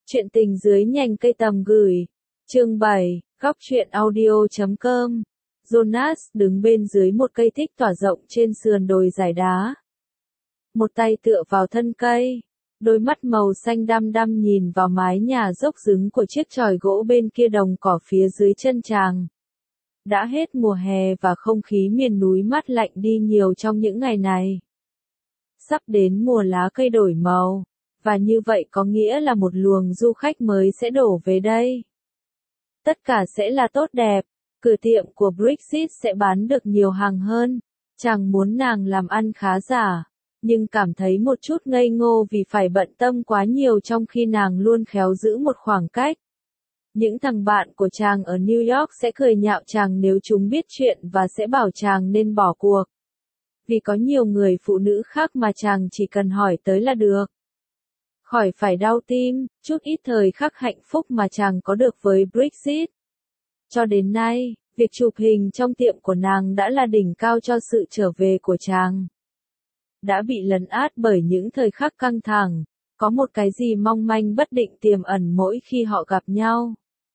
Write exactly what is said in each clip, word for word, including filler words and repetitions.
Chuyện tình dưới nhành cây tầm gửi. Chương bảy, góc truyện audio chấm com. Jonas đứng bên dưới một cây thích tỏa rộng trên sườn đồi dải đá. Một tay tựa vào thân cây, đôi mắt màu xanh đăm đăm nhìn vào mái nhà dốc rứng của chiếc chòi gỗ bên kia đồng cỏ phía dưới chân chàng. Đã hết mùa hè và không khí miền núi mát lạnh đi nhiều trong những ngày này. Sắp đến mùa lá cây đổi màu, và như vậy có nghĩa là một luồng du khách mới sẽ đổ về đây. Tất cả sẽ là tốt đẹp, cửa tiệm của Brexit sẽ bán được nhiều hàng hơn. Chàng muốn nàng làm ăn khá giả, nhưng cảm thấy một chút ngây ngô vì phải bận tâm quá nhiều trong khi nàng luôn khéo giữ một khoảng cách. Những thằng bạn của chàng ở New York sẽ cười nhạo chàng nếu chúng biết chuyện và sẽ bảo chàng nên bỏ cuộc. Vì có nhiều người phụ nữ khác mà chàng chỉ cần hỏi tới là được. Khỏi phải đau tim, chút ít thời khắc hạnh phúc mà chàng có được với Brexit. Cho đến nay, việc chụp hình trong tiệm của nàng đã là đỉnh cao cho sự trở về của chàng. Đã bị lấn át bởi những thời khắc căng thẳng, có một cái gì mong manh bất định tiềm ẩn mỗi khi họ gặp nhau.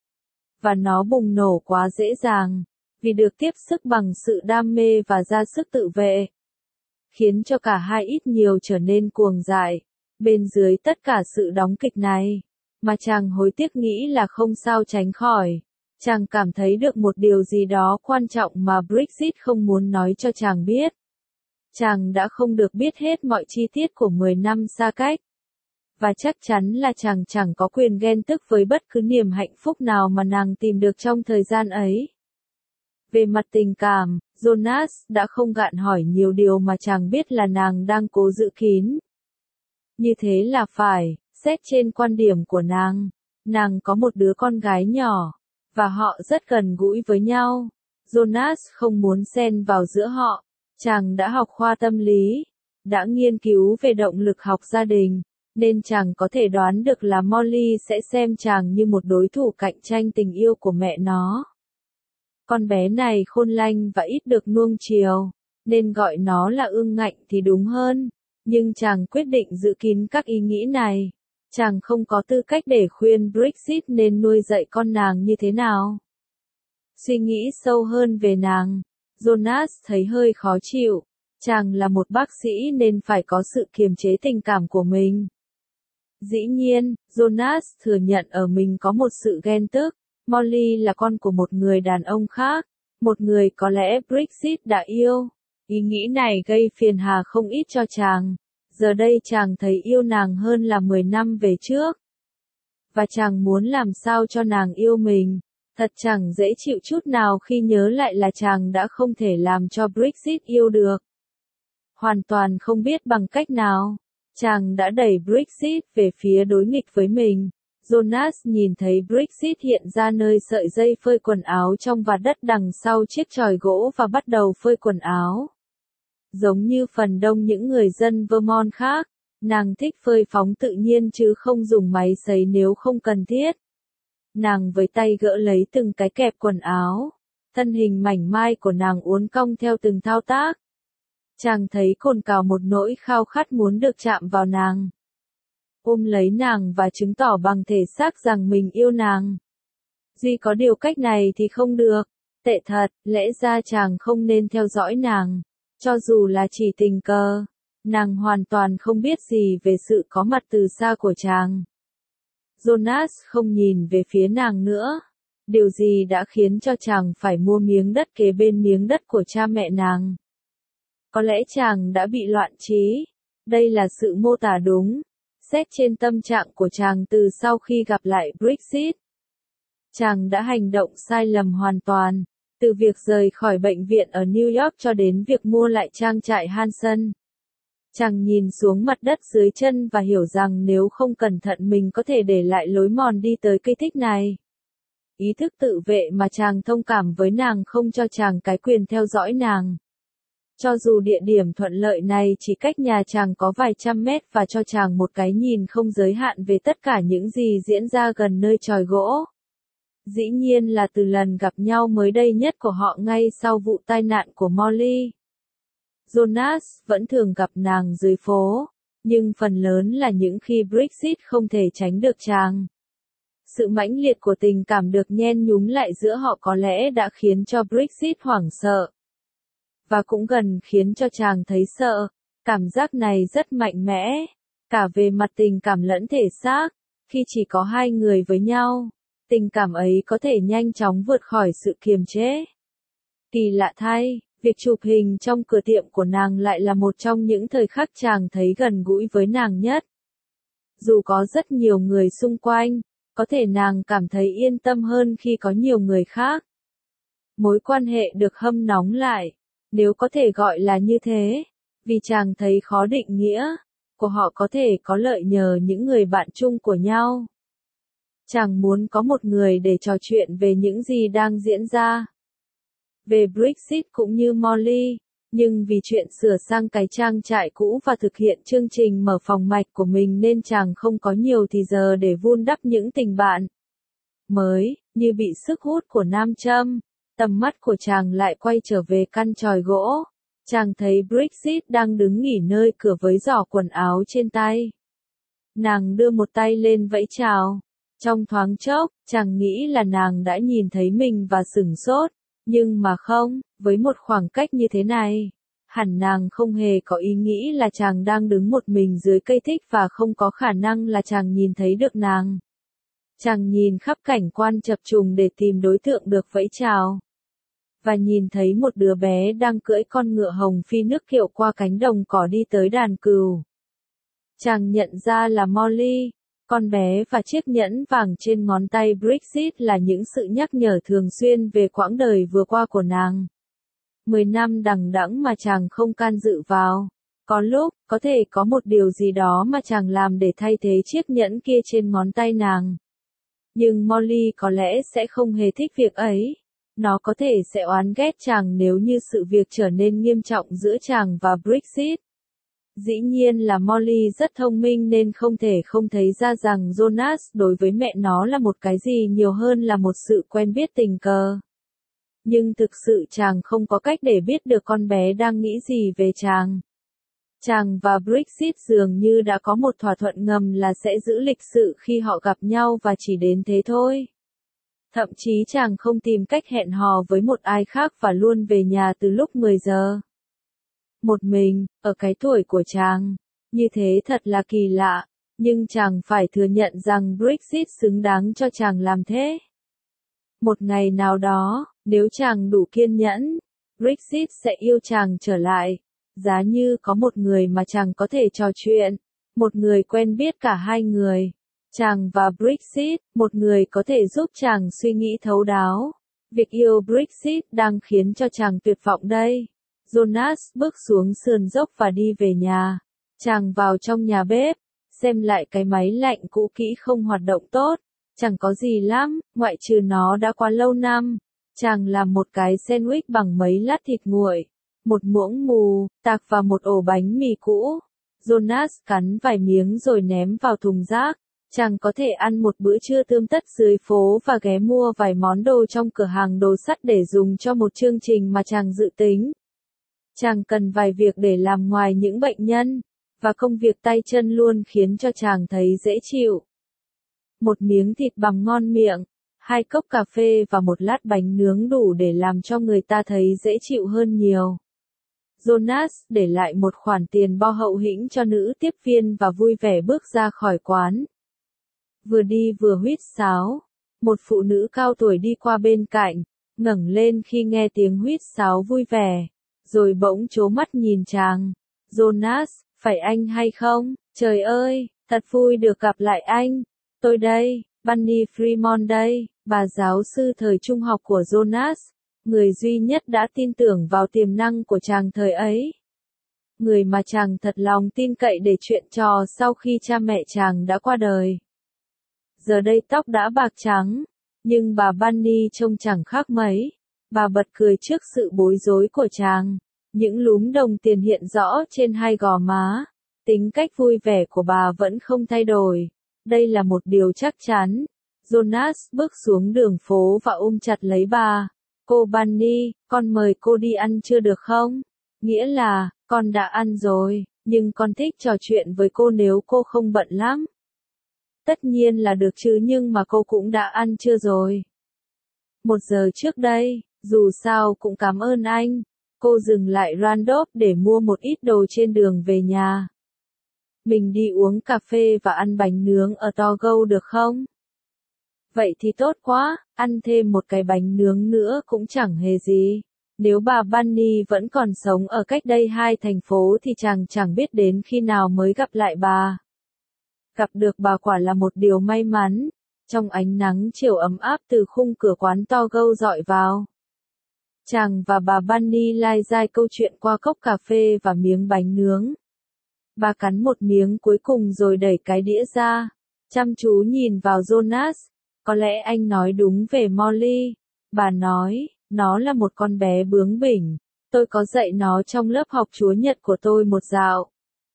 Và nó bùng nổ quá dễ dàng, vì được tiếp sức bằng sự đam mê và ra sức tự vệ. Khiến cho cả hai ít nhiều trở nên cuồng dại. Bên dưới tất cả sự đóng kịch này, mà chàng hối tiếc nghĩ là không sao tránh khỏi. Chàng cảm thấy được một điều gì đó quan trọng mà Brexit không muốn nói cho chàng biết. Chàng đã không được biết hết mọi chi tiết của mười năm xa cách. Và chắc chắn là chàng chẳng có quyền ghen tức với bất cứ niềm hạnh phúc nào mà nàng tìm được trong thời gian ấy. Về mặt tình cảm, Jonas đã không gạn hỏi nhiều điều mà chàng biết là nàng đang cố giữ kín. Như thế là phải, xét trên quan điểm của nàng, nàng có một đứa con gái nhỏ, và họ rất gần gũi với nhau. Jonas không muốn xen vào giữa họ, chàng đã học khoa tâm lý, đã nghiên cứu về động lực học gia đình, nên chàng có thể đoán được là Molly sẽ xem chàng như một đối thủ cạnh tranh tình yêu của mẹ nó. Con bé này khôn lanh và ít được nuông chiều, nên gọi nó là ương ngạnh thì đúng hơn. Nhưng chàng quyết định giữ kín các ý nghĩ này. Chàng không có tư cách để khuyên Brexit nên nuôi dạy con nàng như thế nào. Suy nghĩ sâu hơn về nàng, Jonas thấy hơi khó chịu. Chàng là một bác sĩ nên phải có sự kiềm chế tình cảm của mình. Dĩ nhiên, Jonas thừa nhận ở mình có một sự ghen tức. Molly là con của một người đàn ông khác, một người có lẽ Brexit đã yêu. Ý nghĩ này gây phiền hà không ít cho chàng. Giờ đây chàng thấy yêu nàng hơn là mười năm về trước. Và chàng muốn làm sao cho nàng yêu mình. Thật chẳng dễ chịu chút nào khi nhớ lại là chàng đã không thể làm cho Brexit yêu được. Hoàn toàn không biết bằng cách nào. Chàng đã đẩy Brexit về phía đối nghịch với mình. Jonas nhìn thấy Brexit hiện ra nơi sợi dây phơi quần áo trong vạt đất đằng sau chiếc chòi gỗ và bắt đầu phơi quần áo. Giống như phần đông những người dân Vermont khác, nàng thích phơi phóng tự nhiên chứ không dùng máy sấy nếu không cần thiết. Nàng với tay gỡ lấy từng cái kẹp quần áo, thân hình mảnh mai của nàng uốn cong theo từng thao tác. Chàng thấy cồn cào một nỗi khao khát muốn được chạm vào nàng. Ôm lấy nàng và chứng tỏ bằng thể xác rằng mình yêu nàng. Duy có điều cách này thì không được. Tệ thật, lẽ ra chàng không nên theo dõi nàng. Cho dù là chỉ tình cờ, nàng hoàn toàn không biết gì về sự có mặt từ xa của chàng. Jonas không nhìn về phía nàng nữa. Điều gì đã khiến cho chàng phải mua miếng đất kế bên miếng đất của cha mẹ nàng? Có lẽ chàng đã bị loạn trí. Đây là sự mô tả đúng. Xét trên tâm trạng của chàng từ sau khi gặp lại Brexit. Chàng đã hành động sai lầm hoàn toàn. Từ việc rời khỏi bệnh viện ở New York cho đến việc mua lại trang trại Hanson. Chàng nhìn xuống mặt đất dưới chân và hiểu rằng nếu không cẩn thận mình có thể để lại lối mòn đi tới cây thích này. Ý thức tự vệ mà chàng thông cảm với nàng không cho chàng cái quyền theo dõi nàng. Cho dù địa điểm thuận lợi này chỉ cách nhà chàng có vài trăm mét và cho chàng một cái nhìn không giới hạn về tất cả những gì diễn ra gần nơi chòi gỗ. Dĩ nhiên là từ lần gặp nhau mới đây nhất của họ ngay sau vụ tai nạn của Molly. Jonas vẫn thường gặp nàng dưới phố, nhưng phần lớn là những khi Brexit không thể tránh được chàng. Sự mãnh liệt của tình cảm được nhen nhúm lại giữa họ có lẽ đã khiến cho Brexit hoảng sợ. Và cũng gần khiến cho chàng thấy sợ. Cảm giác này rất mạnh mẽ, cả về mặt tình cảm lẫn thể xác. Khi chỉ có hai người với nhau, tình cảm ấy có thể nhanh chóng vượt khỏi sự kiềm chế. Kỳ lạ thay, việc chụp hình trong cửa tiệm của nàng lại là một trong những thời khắc chàng thấy gần gũi với nàng nhất. Dù có rất nhiều người xung quanh, có thể nàng cảm thấy yên tâm hơn khi có nhiều người khác. Mối quan hệ được hâm nóng lại, nếu có thể gọi là như thế, vì chàng thấy khó định nghĩa của họ có thể có lợi nhờ những người bạn chung của nhau. Chàng muốn có một người để trò chuyện về những gì đang diễn ra. Về Brexit cũng như Molly, nhưng vì chuyện sửa sang cái trang trại cũ và thực hiện chương trình mở phòng mạch của mình nên chàng không có nhiều thì giờ để vun đắp những tình bạn mới, như bị sức hút của nam châm. Tầm mắt của chàng lại quay trở về căn chòi gỗ. Chàng thấy Brexit đang đứng nghỉ nơi cửa với giỏ quần áo trên tay. Nàng đưa một tay lên vẫy chào. Trong thoáng chốc, chàng nghĩ là nàng đã nhìn thấy mình và sửng sốt. Nhưng mà không, với một khoảng cách như thế này, hẳn nàng không hề có ý nghĩ là chàng đang đứng một mình dưới cây thích và không có khả năng là chàng nhìn thấy được nàng. Chàng nhìn khắp cảnh quan chập trùng để tìm đối tượng được vẫy chào. Và nhìn thấy một đứa bé đang cưỡi con ngựa hồng phi nước kiệu qua cánh đồng cỏ đi tới đàn cừu. Chàng nhận ra là Molly, con bé và chiếc nhẫn vàng trên ngón tay Brexit là những sự nhắc nhở thường xuyên về quãng đời vừa qua của nàng. Mười năm đằng đẵng mà chàng không can dự vào. Có lúc, có thể có một điều gì đó mà chàng làm để thay thế chiếc nhẫn kia trên ngón tay nàng. Nhưng Molly có lẽ sẽ không hề thích việc ấy. Nó có thể sẽ oán ghét chàng nếu như sự việc trở nên nghiêm trọng giữa chàng và Brexit. Dĩ nhiên là Molly rất thông minh nên không thể không thấy ra rằng Jonas đối với mẹ nó là một cái gì nhiều hơn là một sự quen biết tình cờ. Nhưng thực sự chàng không có cách để biết được con bé đang nghĩ gì về chàng. Chàng và Brexit dường như đã có một thỏa thuận ngầm là sẽ giữ lịch sự khi họ gặp nhau và chỉ đến thế thôi. Thậm chí chàng không tìm cách hẹn hò với một ai khác và luôn về nhà từ lúc mười giờ. Một mình, ở cái tuổi của chàng. Như thế thật là kỳ lạ, nhưng chàng phải thừa nhận rằng Brexit xứng đáng cho chàng làm thế. Một ngày nào đó, nếu chàng đủ kiên nhẫn, Brexit sẽ yêu chàng trở lại. Giá như có một người mà chàng có thể trò chuyện, một người quen biết cả hai người. Chàng và Brexit, một người có thể giúp chàng suy nghĩ thấu đáo. Việc yêu Brexit đang khiến cho chàng tuyệt vọng đây. Jonas bước xuống sườn dốc và đi về nhà. Chàng vào trong nhà bếp, xem lại cái máy lạnh cũ kỹ không hoạt động tốt. Chẳng có gì lắm, ngoại trừ nó đã quá lâu năm. Chàng làm một cái sandwich bằng mấy lát thịt nguội, một muỗng mù, tạc vào một ổ bánh mì cũ. Jonas cắn vài miếng rồi ném vào thùng rác. Chàng có thể ăn một bữa trưa tươm tất dưới phố và ghé mua vài món đồ trong cửa hàng đồ sắt để dùng cho một chương trình mà chàng dự tính. Chàng cần vài việc để làm ngoài những bệnh nhân, và công việc tay chân luôn khiến cho chàng thấy dễ chịu. Một miếng thịt bằm ngon miệng, hai cốc cà phê và một lát bánh nướng đủ để làm cho người ta thấy dễ chịu hơn nhiều. Jonas để lại một khoản tiền bo hậu hĩnh cho nữ tiếp viên và vui vẻ bước ra khỏi quán. Vừa đi vừa huýt sáo, một phụ nữ cao tuổi đi qua bên cạnh, ngẩng lên khi nghe tiếng huýt sáo vui vẻ, rồi bỗng trố mắt nhìn chàng. Jonas, phải anh hay không? Trời ơi, thật vui được gặp lại anh. Tôi đây, Bunny Fremont đây, bà giáo sư thời trung học của Jonas, người duy nhất đã tin tưởng vào tiềm năng của chàng thời ấy. Người mà chàng thật lòng tin cậy để chuyện trò sau khi cha mẹ chàng đã qua đời. Giờ đây tóc đã bạc trắng, nhưng bà Bunny trông chẳng khác mấy. Bà bật cười trước sự bối rối của chàng. Những lúm đồng tiền hiện rõ trên hai gò má. Tính cách vui vẻ của bà vẫn không thay đổi. Đây là một điều chắc chắn. Jonas bước xuống đường phố và ôm chặt lấy bà. Cô Bunny, con mời cô đi ăn trưa được không? Nghĩa là, con đã ăn rồi, nhưng con thích trò chuyện với cô nếu cô không bận lắm. Tất nhiên là được chứ, nhưng mà cô cũng đã ăn chưa rồi? Một giờ trước đây, dù sao cũng cảm ơn anh. Cô dừng lại Randolph để mua một ít đồ trên đường về nhà. Mình đi uống cà phê và ăn bánh nướng ở To-Go được không? Vậy thì tốt quá, ăn thêm một cái bánh nướng nữa cũng chẳng hề gì. Nếu bà Bunny vẫn còn sống ở cách đây hai thành phố thì chàng chẳng biết đến khi nào mới gặp lại bà. Gặp được bà quả là một điều may mắn. Trong ánh nắng chiều ấm áp từ khung cửa quán To-Go dọi vào, chàng và bà Bunny lai dai câu chuyện qua cốc cà phê và miếng bánh nướng. Bà cắn một miếng cuối cùng rồi đẩy cái đĩa ra, chăm chú nhìn vào Jonas. Có lẽ anh nói đúng về Molly. Bà nói, nó là một con bé bướng bỉnh. Tôi có dạy nó trong lớp học Chúa Nhật của tôi một dạo.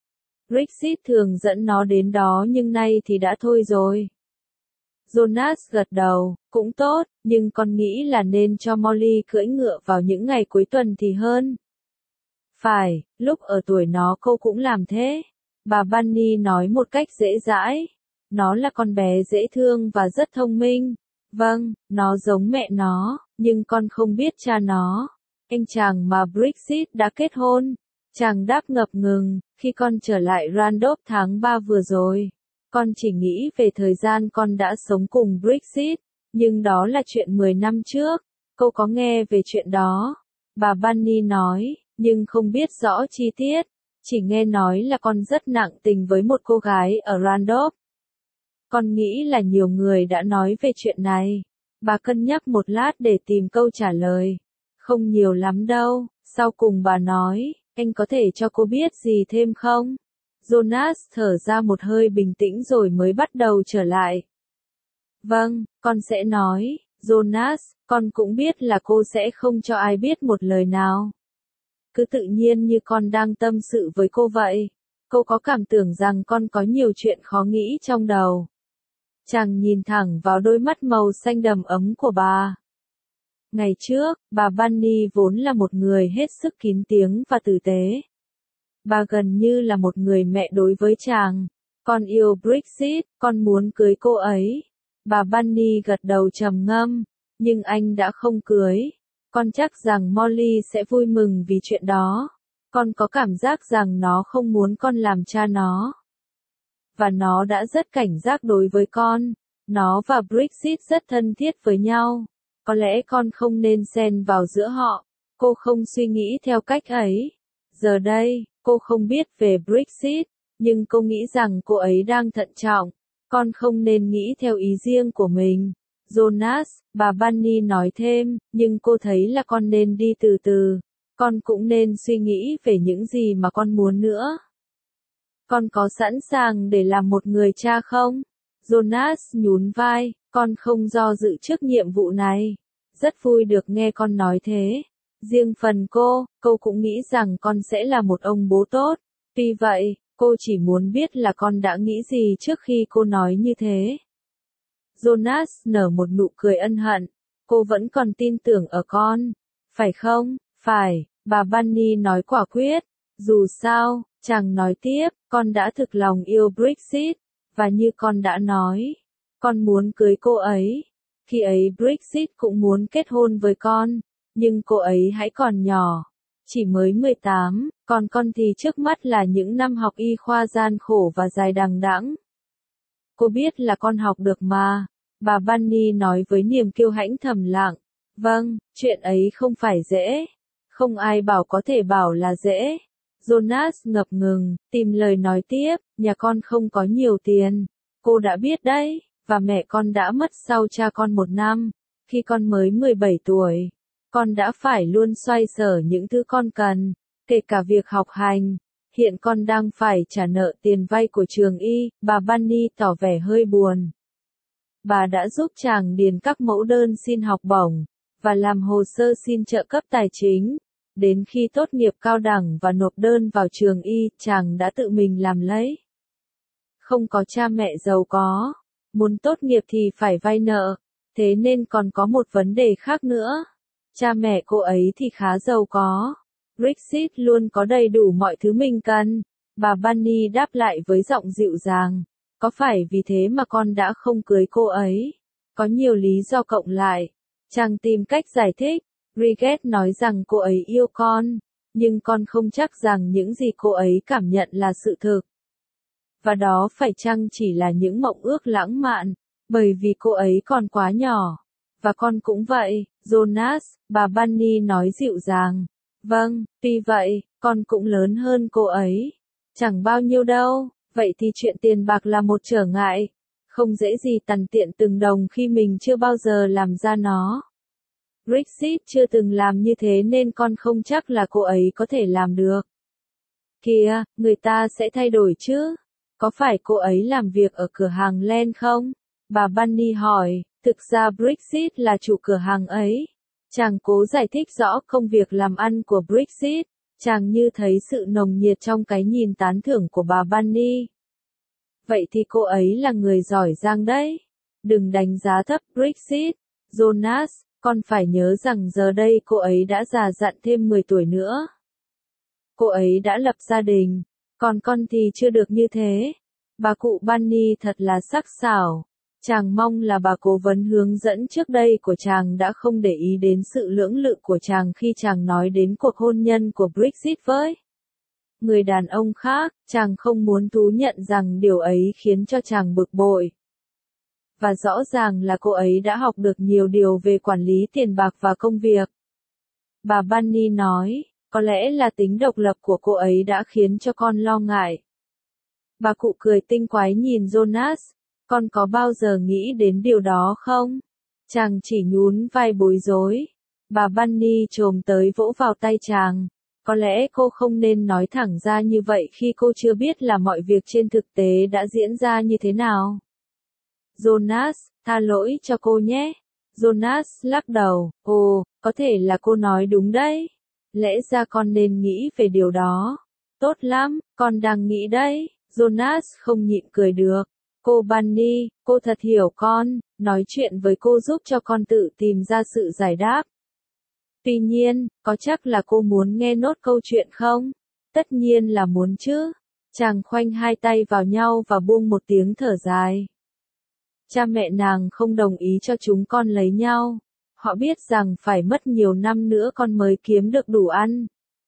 Brexit thường dẫn nó đến đó nhưng nay thì đã thôi rồi. Jonas gật đầu, cũng tốt, nhưng con nghĩ là nên cho Molly cưỡi ngựa vào những ngày cuối tuần thì hơn. Phải, lúc ở tuổi nó cô cũng làm thế. Bà Bunny nói một cách dễ dãi. Nó là con bé dễ thương và rất thông minh. Vâng, nó giống mẹ nó, nhưng con không biết cha nó. Anh chàng mà Brexit đã kết hôn. Chàng đáp ngập ngừng, khi con trở lại Randolph tháng ba vừa rồi. Con chỉ nghĩ về thời gian con đã sống cùng Brexit, nhưng đó là chuyện mười năm trước. Cô có nghe về chuyện đó? Bà Bunny nói, nhưng không biết rõ chi tiết. Chỉ nghe nói là con rất nặng tình với một cô gái ở Randolph. Con nghĩ là nhiều người đã nói về chuyện này. Bà cân nhắc một lát để tìm câu trả lời. Không nhiều lắm đâu. Sau cùng bà nói, anh có thể cho cô biết gì thêm không? Jonas thở ra một hơi bình tĩnh rồi mới bắt đầu trở lại. Vâng, con sẽ nói, Jonas, con cũng biết là cô sẽ không cho ai biết một lời nào. Cứ tự nhiên như con đang tâm sự với cô vậy. Cô có cảm tưởng rằng con có nhiều chuyện khó nghĩ trong đầu. Chàng nhìn thẳng vào đôi mắt màu xanh đầm ấm của bà. Ngày trước, bà Bunny vốn là một người hết sức kín tiếng và tử tế. Bà gần như là một người mẹ đối với chàng. Con yêu Brexit, con muốn cưới cô ấy. Bà Bunny gật đầu trầm ngâm, nhưng anh đã không cưới. Con chắc rằng Molly sẽ vui mừng vì chuyện đó. Con có cảm giác rằng nó không muốn con làm cha nó. Và nó đã rất cảnh giác đối với con. Nó và Brexit rất thân thiết với nhau. Có lẽ con không nên xen vào giữa họ. Cô không suy nghĩ theo cách ấy. Giờ đây, cô không biết về Brexit, nhưng cô nghĩ rằng cô ấy đang thận trọng. Con không nên nghĩ theo ý riêng của mình. Jonas, bà Bunny nói thêm, nhưng cô thấy là con nên đi từ từ. Con cũng nên suy nghĩ về những gì mà con muốn nữa. Con có sẵn sàng để làm một người cha không? Jonas nhún vai, con không do dự trước nhiệm vụ này. Rất vui được nghe con nói thế. Riêng phần cô, cô cũng nghĩ rằng con sẽ là một ông bố tốt. Tuy vậy, cô chỉ muốn biết là con đã nghĩ gì trước khi cô nói như thế. Jonas nở một nụ cười ân hận. Cô vẫn còn tin tưởng ở con. Phải không? Phải, bà Bunny nói quả quyết. Dù sao, chàng nói tiếp, con đã thực lòng yêu Brexit. Và như con đã nói, con muốn cưới cô ấy. Khi ấy Brexit cũng muốn kết hôn với con. Nhưng cô ấy hãy còn nhỏ. Chỉ mới mười tám, còn con thì trước mắt là những năm học y khoa gian khổ và dài đằng đẵng. Cô biết là con học được mà. Bà Bunny nói với niềm kiêu hãnh thầm lặng. Vâng, chuyện ấy không phải dễ. Không ai bảo có thể bảo là dễ. Jonas ngập ngừng, tìm lời nói tiếp, nhà con không có nhiều tiền. Cô đã biết đấy, và mẹ con đã mất sau cha con một năm, khi con mới mười bảy tuổi. Con đã phải luôn xoay sở những thứ con cần, kể cả việc học hành. Hiện con đang phải trả nợ tiền vay của trường y, bà Bunny tỏ vẻ hơi buồn. Bà đã giúp chàng điền các mẫu đơn xin học bổng, và làm hồ sơ xin trợ cấp tài chính. Đến khi tốt nghiệp cao đẳng và nộp đơn vào trường y, chàng đã tự mình làm lấy. Không có cha mẹ giàu có, muốn tốt nghiệp thì phải vay nợ, thế nên còn có một vấn đề khác nữa. Cha mẹ cô ấy thì khá giàu có. Brexit luôn có đầy đủ mọi thứ mình cần. Bà Bunny đáp lại với giọng dịu dàng. Có phải vì thế mà con đã không cưới cô ấy? Có nhiều lý do cộng lại. Chàng tìm cách giải thích. Bridget nói rằng cô ấy yêu con, nhưng con không chắc rằng những gì cô ấy cảm nhận là sự thực. Và đó phải chăng chỉ là những mộng ước lãng mạn, bởi vì cô ấy còn quá nhỏ. Và con cũng vậy, Jonas, bà Bunny nói dịu dàng. Vâng, tuy vậy, con cũng lớn hơn cô ấy. Chẳng bao nhiêu đâu, vậy thì chuyện tiền bạc là một trở ngại. Không dễ gì tằn tiện từng đồng khi mình chưa bao giờ làm ra nó. Brexit chưa từng làm như thế nên con không chắc là cô ấy có thể làm được. Kìa, người ta sẽ thay đổi chứ. Có phải cô ấy làm việc ở cửa hàng Len không? Bà Bunny hỏi, thực ra Brexit là chủ cửa hàng ấy. Chàng cố giải thích rõ công việc làm ăn của Brexit. Chàng như thấy sự nồng nhiệt trong cái nhìn tán thưởng của bà Bunny. Vậy thì cô ấy là người giỏi giang đấy. Đừng đánh giá thấp Brexit. Jonas, con phải nhớ rằng giờ đây cô ấy đã già dặn thêm mười tuổi nữa. Cô ấy đã lập gia đình, còn con thì chưa được như thế. Bà cụ Bunny thật là sắc sảo. Chàng mong là bà cố vấn hướng dẫn trước đây của chàng đã không để ý đến sự lưỡng lự của chàng khi chàng nói đến cuộc hôn nhân của Brexit với người đàn ông khác. Chàng không muốn thú nhận rằng điều ấy khiến cho chàng bực bội. Và rõ ràng là cô ấy đã học được nhiều điều về quản lý tiền bạc và công việc. Bà Bunny nói, có lẽ là tính độc lập của cô ấy đã khiến cho con lo ngại. Bà cụ cười tinh quái nhìn Jonas, con có bao giờ nghĩ đến điều đó không? Chàng chỉ nhún vai bối rối. Bà Bunny chồm tới vỗ vào tay chàng. Có lẽ cô không nên nói thẳng ra như vậy khi cô chưa biết là mọi việc trên thực tế đã diễn ra như thế nào. Jonas, tha lỗi cho cô nhé. Jonas lắc đầu, ồ, có thể là cô nói đúng đấy. Lẽ ra con nên nghĩ về điều đó. Tốt lắm, con đang nghĩ đấy. Jonas không nhịn cười được. Cô Bunny, cô thật hiểu con, nói chuyện với cô giúp cho con tự tìm ra sự giải đáp. Tuy nhiên, có chắc là cô muốn nghe nốt câu chuyện không? Tất nhiên là muốn chứ. Chàng khoanh hai tay vào nhau và buông một tiếng thở dài. Cha mẹ nàng không đồng ý cho chúng con lấy nhau. Họ biết rằng phải mất nhiều năm nữa con mới kiếm được đủ ăn.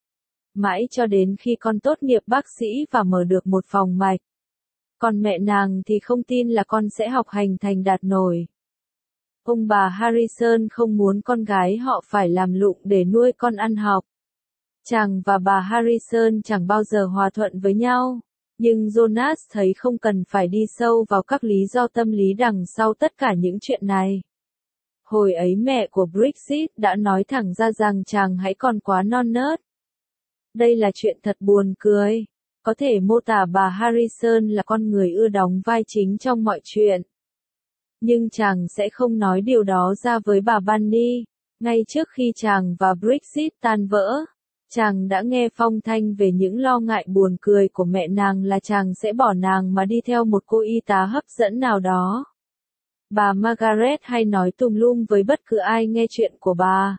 Mãi cho đến khi con tốt nghiệp bác sĩ và mở được một phòng mạch. Còn mẹ nàng thì không tin là con sẽ học hành thành đạt nổi. Ông bà Harrison không muốn con gái họ phải làm lụng để nuôi con ăn học. Chàng và bà Harrison chẳng bao giờ hòa thuận với nhau. Nhưng Jonas thấy không cần phải đi sâu vào các lý do tâm lý đằng sau tất cả những chuyện này. Hồi ấy mẹ của Brexit đã nói thẳng ra rằng chàng hãy còn quá non nớt. Đây là chuyện thật buồn cười. Có thể mô tả bà Harrison là con người ưa đóng vai chính trong mọi chuyện. Nhưng chàng sẽ không nói điều đó ra với bà Bunny. Ngay trước khi chàng và Brexit tan vỡ, chàng đã nghe phong thanh về những lo ngại buồn cười của mẹ nàng là chàng sẽ bỏ nàng mà đi theo một cô y tá hấp dẫn nào đó. Bà Margaret hay nói tùm lum với bất cứ ai nghe chuyện của bà.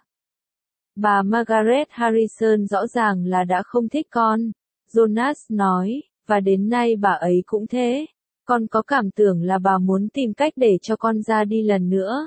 Bà Margaret Harrison rõ ràng là đã không thích con, Jonas nói, và đến nay bà ấy cũng thế. Con có cảm tưởng là bà muốn tìm cách để cho con ra đi lần nữa.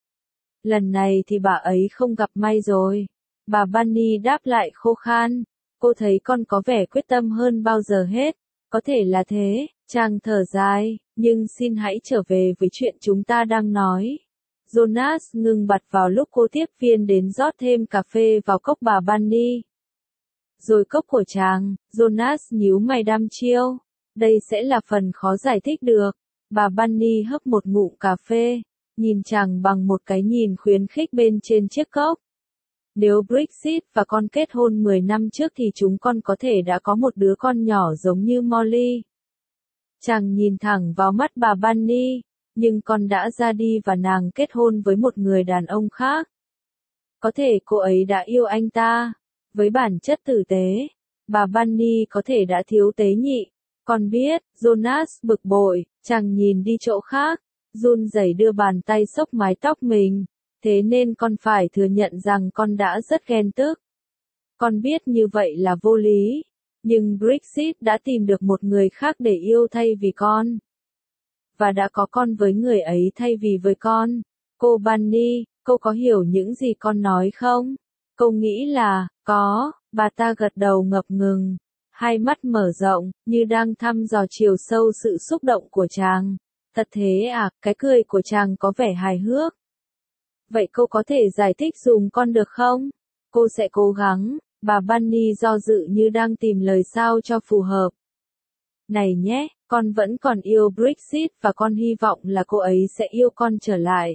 Lần này thì bà ấy không gặp may rồi. Bà Bunny đáp lại khô khan. Cô thấy con có vẻ quyết tâm hơn bao giờ hết. Có thể là thế, chàng thở dài, nhưng xin hãy trở về với chuyện chúng ta đang nói. Jonas ngừng bặt vào lúc cô tiếp viên đến rót thêm cà phê vào cốc bà Bunny. Rồi cốc của chàng, Jonas nhíu mày đăm chiêu. Đây sẽ là phần khó giải thích được. Bà Bunny hấp một ngụm cà phê, nhìn chàng bằng một cái nhìn khuyến khích bên trên chiếc cốc. Nếu Brexit và con kết hôn mười năm trước thì chúng con có thể đã có một đứa con nhỏ giống như Molly. Chàng nhìn thẳng vào mắt bà Bunny, nhưng con đã ra đi và nàng kết hôn với một người đàn ông khác. Có thể cô ấy đã yêu anh ta. Với bản chất tử tế, bà Bunny có thể đã thiếu tế nhị. Con biết, Jonas bực bội, chàng nhìn đi chỗ khác, run rẩy đưa bàn tay xốc mái tóc mình. Thế nên con phải thừa nhận rằng con đã rất ghen tức. Con biết như vậy là vô lý, nhưng Brexit đã tìm được một người khác để yêu thay vì con. và đã có con với người ấy thay vì với con. Cô Bunny, cô có hiểu những gì con nói không? Cô nghĩ là, có, bà ta gật đầu ngập ngừng, hai mắt mở rộng, như đang thăm dò chiều sâu sự xúc động của chàng. Thật thế à, cái cười của chàng có vẻ hài hước. Vậy cô có thể giải thích dùm con được không? Cô sẽ cố gắng, bà Bunny do dự như đang tìm lời sao cho phù hợp. Này nhé, con vẫn còn yêu Brexit và con hy vọng là cô ấy sẽ yêu con trở lại.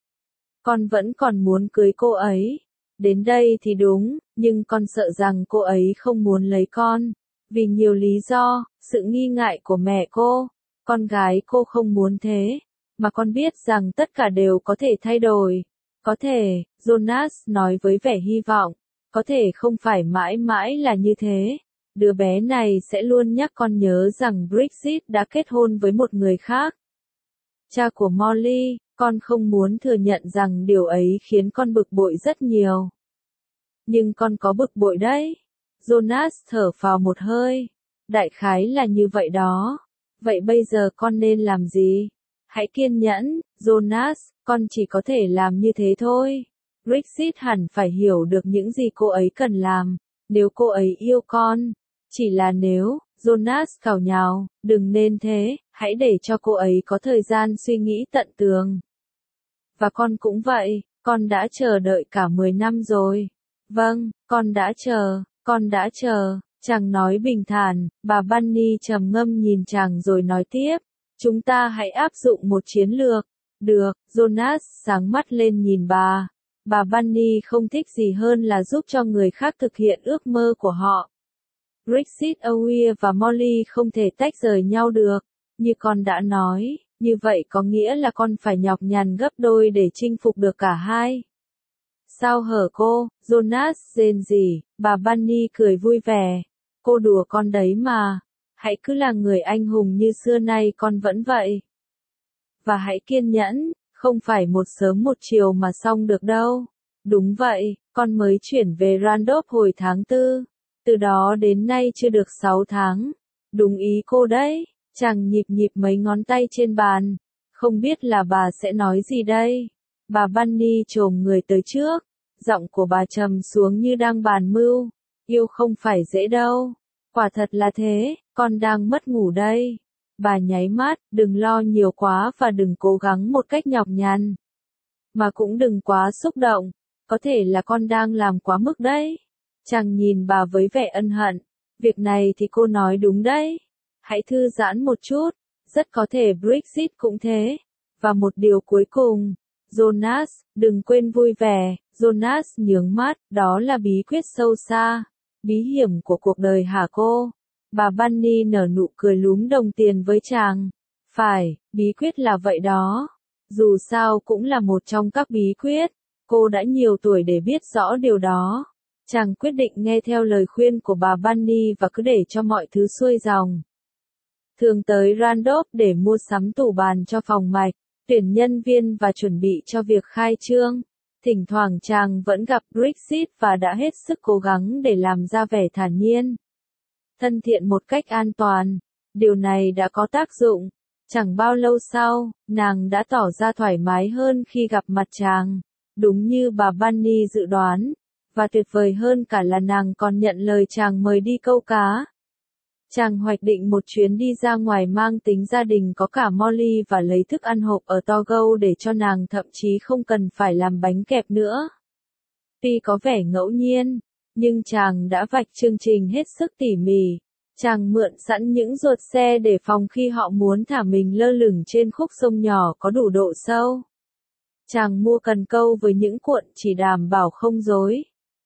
Con vẫn còn muốn cưới cô ấy. Đến đây thì đúng, nhưng con sợ rằng cô ấy không muốn lấy con. Vì nhiều lý do, sự nghi ngại của mẹ cô, con gái cô không muốn thế. Mà con biết rằng tất cả đều có thể thay đổi. Có thể, Jonas nói với vẻ hy vọng, có thể không phải mãi mãi là như thế. Đứa bé này sẽ luôn nhắc con nhớ rằng Brexit đã kết hôn với một người khác. Cha của Molly, con không muốn thừa nhận rằng điều ấy khiến con bực bội rất nhiều. Nhưng con có bực bội đấy. Jonas thở phào một hơi. Đại khái là như vậy đó. Vậy bây giờ con nên làm gì? Hãy kiên nhẫn, Jonas, con chỉ có thể làm như thế thôi. Brexit hẳn phải hiểu được những gì cô ấy cần làm, nếu cô ấy yêu con. Chỉ là nếu, Jonas cào nhào, đừng nên thế, hãy để cho cô ấy có thời gian suy nghĩ tận tường. Và con cũng vậy, con đã chờ đợi cả mười năm rồi. Vâng, con đã chờ, con đã chờ, chàng nói bình thản, bà Bunny trầm ngâm nhìn chàng rồi nói tiếp. Chúng ta hãy áp dụng một chiến lược. Được, Jonas sáng mắt lên nhìn bà. Bà Bunny không thích gì hơn là giúp cho người khác thực hiện ước mơ của họ. Brexit Owie và Molly không thể tách rời nhau được. Như con đã nói, như vậy có nghĩa là con phải nhọc nhằn gấp đôi để chinh phục được cả hai. Sao hở cô, Jonas rên rỉ, bà Bunny cười vui vẻ. Cô đùa con đấy mà. Hãy cứ là người anh hùng như xưa nay con vẫn vậy. Và hãy kiên nhẫn, không phải một sớm một chiều mà xong được đâu. Đúng vậy, con mới chuyển về Randolph hồi tháng tư. Từ đó đến nay chưa được sáu tháng. Đúng ý cô đấy, chàng nhịp nhịp mấy ngón tay trên bàn. Không biết là bà sẽ nói gì đây? Bà Bunny chồm người tới trước. Giọng của bà trầm xuống như đang bàn mưu. Yêu không phải dễ đâu. Quả thật là thế, con đang mất ngủ đây. Bà nháy mắt, đừng lo nhiều quá và đừng cố gắng một cách nhọc nhằn. Mà cũng đừng quá xúc động, có thể là con đang làm quá mức đấy. Chàng nhìn bà với vẻ ân hận. Việc này thì cô nói đúng đấy. Hãy thư giãn một chút, rất có thể Brexit cũng thế. Và một điều cuối cùng, Jonas, đừng quên vui vẻ. Jonas nhướng mắt, đó là bí quyết sâu xa. Bí hiểm của cuộc đời hả cô? Bà Bunny nở nụ cười lúm đồng tiền với chàng. Phải, bí quyết là vậy đó. Dù sao cũng là một trong các bí quyết. Cô đã nhiều tuổi để biết rõ điều đó. Chàng quyết định nghe theo lời khuyên của bà Bunny và cứ để cho mọi thứ xuôi dòng. Thường tới Randolph để mua sắm tủ bàn cho phòng mạch, tuyển nhân viên và chuẩn bị cho việc khai trương. Thỉnh thoảng chàng vẫn gặp Brexit và đã hết sức cố gắng để làm ra vẻ thản nhiên. Thân thiện một cách an toàn. Điều này đã có tác dụng. Chẳng bao lâu sau, nàng đã tỏ ra thoải mái hơn khi gặp mặt chàng. Đúng như bà Bunny dự đoán. Và tuyệt vời hơn cả là nàng còn nhận lời chàng mời đi câu cá. Chàng hoạch định một chuyến đi ra ngoài mang tính gia đình có cả Molly và lấy thức ăn hộp ở Togo để cho nàng thậm chí không cần phải làm bánh kẹp nữa. Tuy có vẻ ngẫu nhiên, nhưng chàng đã vạch chương trình hết sức tỉ mỉ. Chàng mượn sẵn những ruột xe để phòng khi họ muốn thả mình lơ lửng trên khúc sông nhỏ có đủ độ sâu. Chàng mua cần câu với những cuộn chỉ đảm bảo không rối.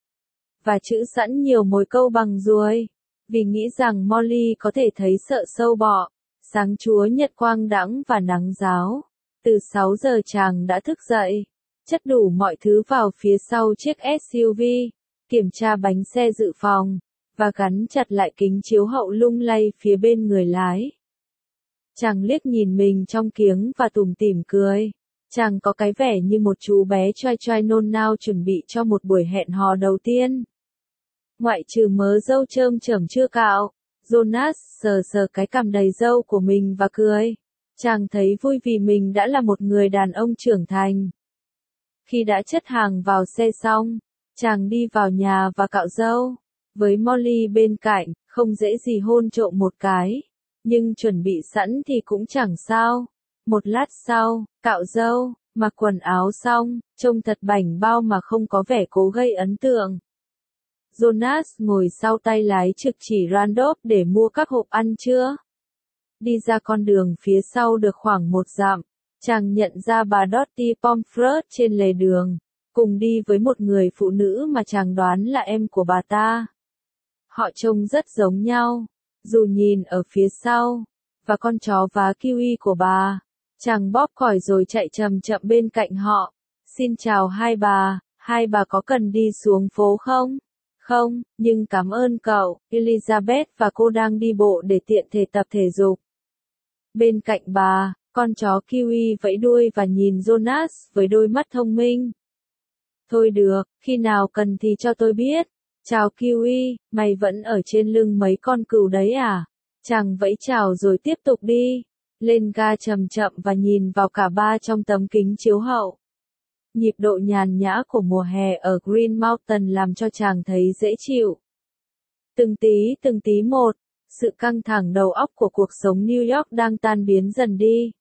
Và trữ sẵn nhiều mồi câu bằng ruồi. Vì nghĩ rằng Molly có thể thấy sợ sâu bọ. Sáng chúa nhật quang đãng và nắng ráo. Từ sáu giờ chàng đã thức dậy. Chất đủ mọi thứ vào phía sau chiếc ét u vê. Kiểm tra bánh xe dự phòng. Và gắn chặt lại kính chiếu hậu lung lay phía bên người lái. Chàng liếc nhìn mình trong kiếng và tủm tỉm cười. Chàng có cái vẻ như một chú bé choai choai nôn nao chuẩn bị cho một buổi hẹn hò đầu tiên. Ngoại trừ mớ râu chơm chởm chưa cạo, Jonas sờ sờ cái cằm đầy râu của mình và cười. Chàng thấy vui vì mình đã là một người đàn ông trưởng thành. Khi đã chất hàng vào xe xong, chàng đi vào nhà và cạo râu. Với Molly bên cạnh, không dễ gì hôn trộm một cái. Nhưng chuẩn bị sẵn thì cũng chẳng sao. Một lát sau, cạo râu, mặc quần áo xong, trông thật bảnh bao mà không có vẻ cố gây ấn tượng. Jonas ngồi sau tay lái trực chỉ Randolph để mua các hộp ăn trưa. Đi ra con đường phía sau được khoảng một dặm, chàng nhận ra bà Dottie Pomfret trên lề đường, cùng đi với một người phụ nữ mà chàng đoán là em của bà ta. Họ trông rất giống nhau, dù nhìn ở phía sau, và con chó vá kiwi của bà. Chàng bóp còi rồi chạy chậm chậm bên cạnh họ. Xin chào hai bà, hai bà có cần đi xuống phố không? Không, nhưng cảm ơn cậu, Elizabeth và cô đang đi bộ để tiện thể tập thể dục. Bên cạnh bà, con chó kiwi vẫy đuôi và nhìn Jonas với đôi mắt thông minh. Thôi được, khi nào cần thì cho tôi biết. Chào kiwi, mày vẫn ở trên lưng mấy con cừu đấy à? Chàng vẫy chào rồi tiếp tục đi. Lên ga chậm chậm và nhìn vào cả ba trong tấm kính chiếu hậu. Nhịp độ nhàn nhã của mùa hè ở Green Mountain làm cho chàng thấy dễ chịu. Từng tí từng tí một, sự căng thẳng đầu óc của cuộc sống New York đang tan biến dần đi.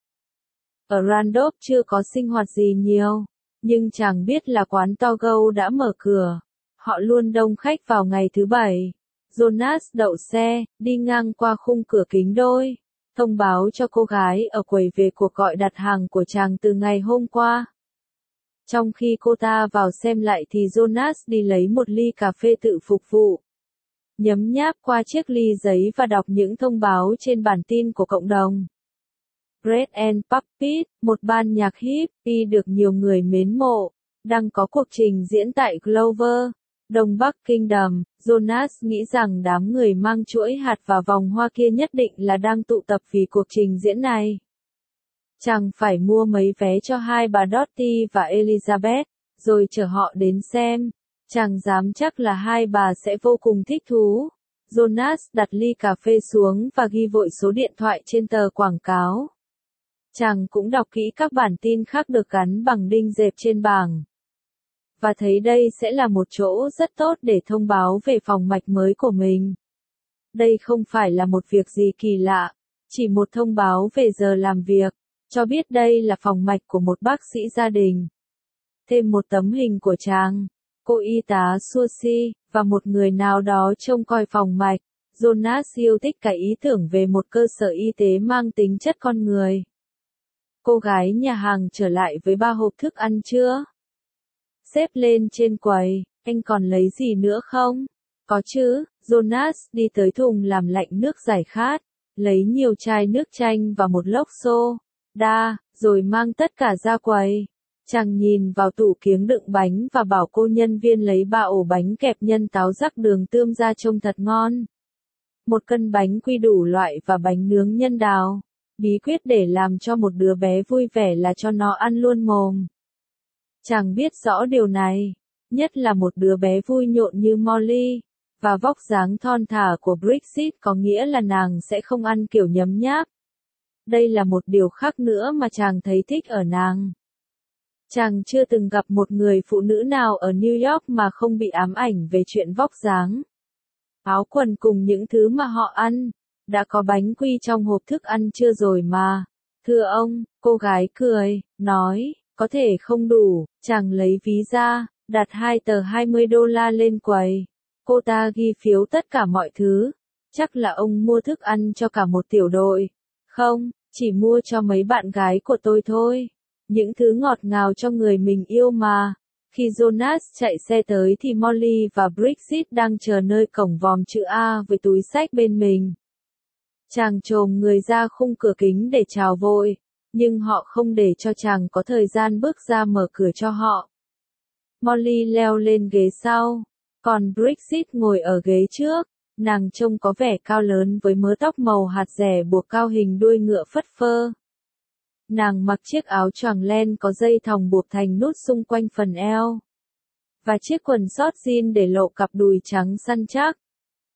Ở Randolph chưa có sinh hoạt gì nhiều, nhưng chàng biết là quán To-Go đã mở cửa. Họ luôn đông khách vào ngày thứ bảy. Jonas đậu xe, đi ngang qua khung cửa kính đôi, thông báo cho cô gái ở quầy về cuộc gọi đặt hàng của chàng từ ngày hôm qua. Trong khi cô ta vào xem lại thì Jonas đi lấy một ly cà phê tự phục vụ. Nhấm nháp qua chiếc ly giấy và đọc những thông báo trên bản tin của cộng đồng. Bread and Puppet, một ban nhạc hippie được nhiều người mến mộ, đang có cuộc trình diễn tại Glover, Đông Bắc Kingdom. Jonas nghĩ rằng đám người mang chuỗi hạt và vòng hoa kia nhất định là đang tụ tập vì cuộc trình diễn này. Chàng phải mua mấy vé cho hai bà Dottie và Elizabeth, rồi chở họ đến xem. Chàng dám chắc là hai bà sẽ vô cùng thích thú. Jonas đặt ly cà phê xuống và ghi vội số điện thoại trên tờ quảng cáo. Chàng cũng đọc kỹ các bản tin khác được gắn bằng đinh dẹp trên bảng. Và thấy đây sẽ là một chỗ rất tốt để thông báo về phòng mạch mới của mình. Đây không phải là một việc gì kỳ lạ, chỉ một thông báo về giờ làm việc, cho biết đây là phòng mạch của một bác sĩ gia đình. Thêm một tấm hình của chàng, cô y tá Susie, và một người nào đó trông coi phòng mạch. Jonas yêu thích cái ý tưởng về một cơ sở y tế mang tính chất con người. Cô gái nhà hàng trở lại với ba hộp thức ăn trưa. Xếp lên trên quầy, anh còn lấy gì nữa không? Có chứ, Jonas đi tới thùng làm lạnh nước giải khát, lấy nhiều chai nước chanh và một lốc xô đa, rồi mang tất cả ra quầy. Chàng nhìn vào tủ kiếng đựng bánh và bảo cô nhân viên lấy ba ổ bánh kẹp nhân táo rắc đường tươm ra trông thật ngon. Một cân bánh quy đủ loại và bánh nướng nhân đào. Bí quyết để làm cho một đứa bé vui vẻ là cho nó ăn luôn mồm. Chàng biết rõ điều này, nhất là một đứa bé vui nhộn như Molly, và vóc dáng thon thả của Brexit có nghĩa là nàng sẽ không ăn kiểu nhấm nháp. Đây là một điều khác nữa mà chàng thấy thích ở nàng. Chàng chưa từng gặp một người phụ nữ nào ở New York mà không bị ám ảnh về chuyện vóc dáng. Áo quần cùng những thứ mà họ ăn. Đã có bánh quy trong hộp thức ăn chưa rồi mà. Thưa ông, cô gái cười, nói, có thể không đủ. Chàng lấy ví ra, đặt hai tờ hai mươi đô la lên quầy. Cô ta ghi phiếu tất cả mọi thứ. Chắc là ông mua thức ăn cho cả một tiểu đội. Không, chỉ mua cho mấy bạn gái của tôi thôi. Những thứ ngọt ngào cho người mình yêu mà. Khi Jonas chạy xe tới thì Molly và Brexit đang chờ nơi cổng vòm chữ A với túi xách bên mình. Chàng chồm người ra khung cửa kính để chào vội, nhưng họ không để cho chàng có thời gian bước ra mở cửa cho họ. Molly leo lên ghế sau, còn Brexit ngồi ở ghế trước. Nàng trông có vẻ cao lớn với mớ tóc màu hạt rẻ buộc cao hình đuôi ngựa phất phơ. Nàng mặc chiếc áo choàng len có dây thòng buộc thành nút xung quanh phần eo, và chiếc quần sót jean để lộ cặp đùi trắng săn chắc.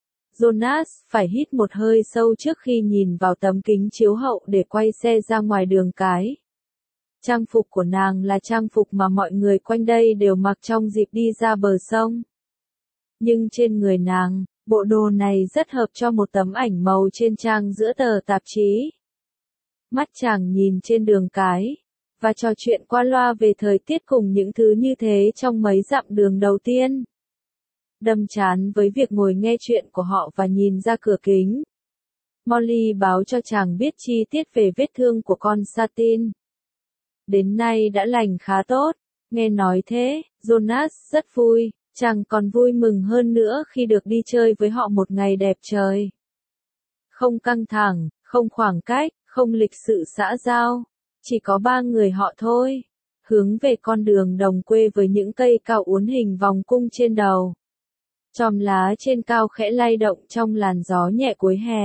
Jonas phải hít một hơi sâu trước khi nhìn vào tấm kính chiếu hậu để quay xe ra ngoài đường cái. Trang phục của nàng là trang phục mà mọi người quanh đây đều mặc trong dịp đi ra bờ sông. Nhưng trên người nàng, bộ đồ này rất hợp cho một tấm ảnh màu trên trang giữa tờ tạp chí. Mắt chàng nhìn trên đường cái, và trò chuyện qua loa về thời tiết cùng những thứ như thế trong mấy dặm đường đầu tiên. Đâm chán với việc ngồi nghe chuyện của họ và nhìn ra cửa kính. Molly báo cho chàng biết chi tiết về vết thương của con Satin. Đến nay đã lành khá tốt, nghe nói thế, Jonas rất vui, chàng còn vui mừng hơn nữa khi được đi chơi với họ một ngày đẹp trời. Không căng thẳng, không khoảng cách, không lịch sự xã giao, chỉ có ba người họ thôi, hướng về con đường đồng quê với những cây cao uốn hình vòng cung trên đầu. Chòm lá trên cao khẽ lay động trong làn gió nhẹ cuối hè.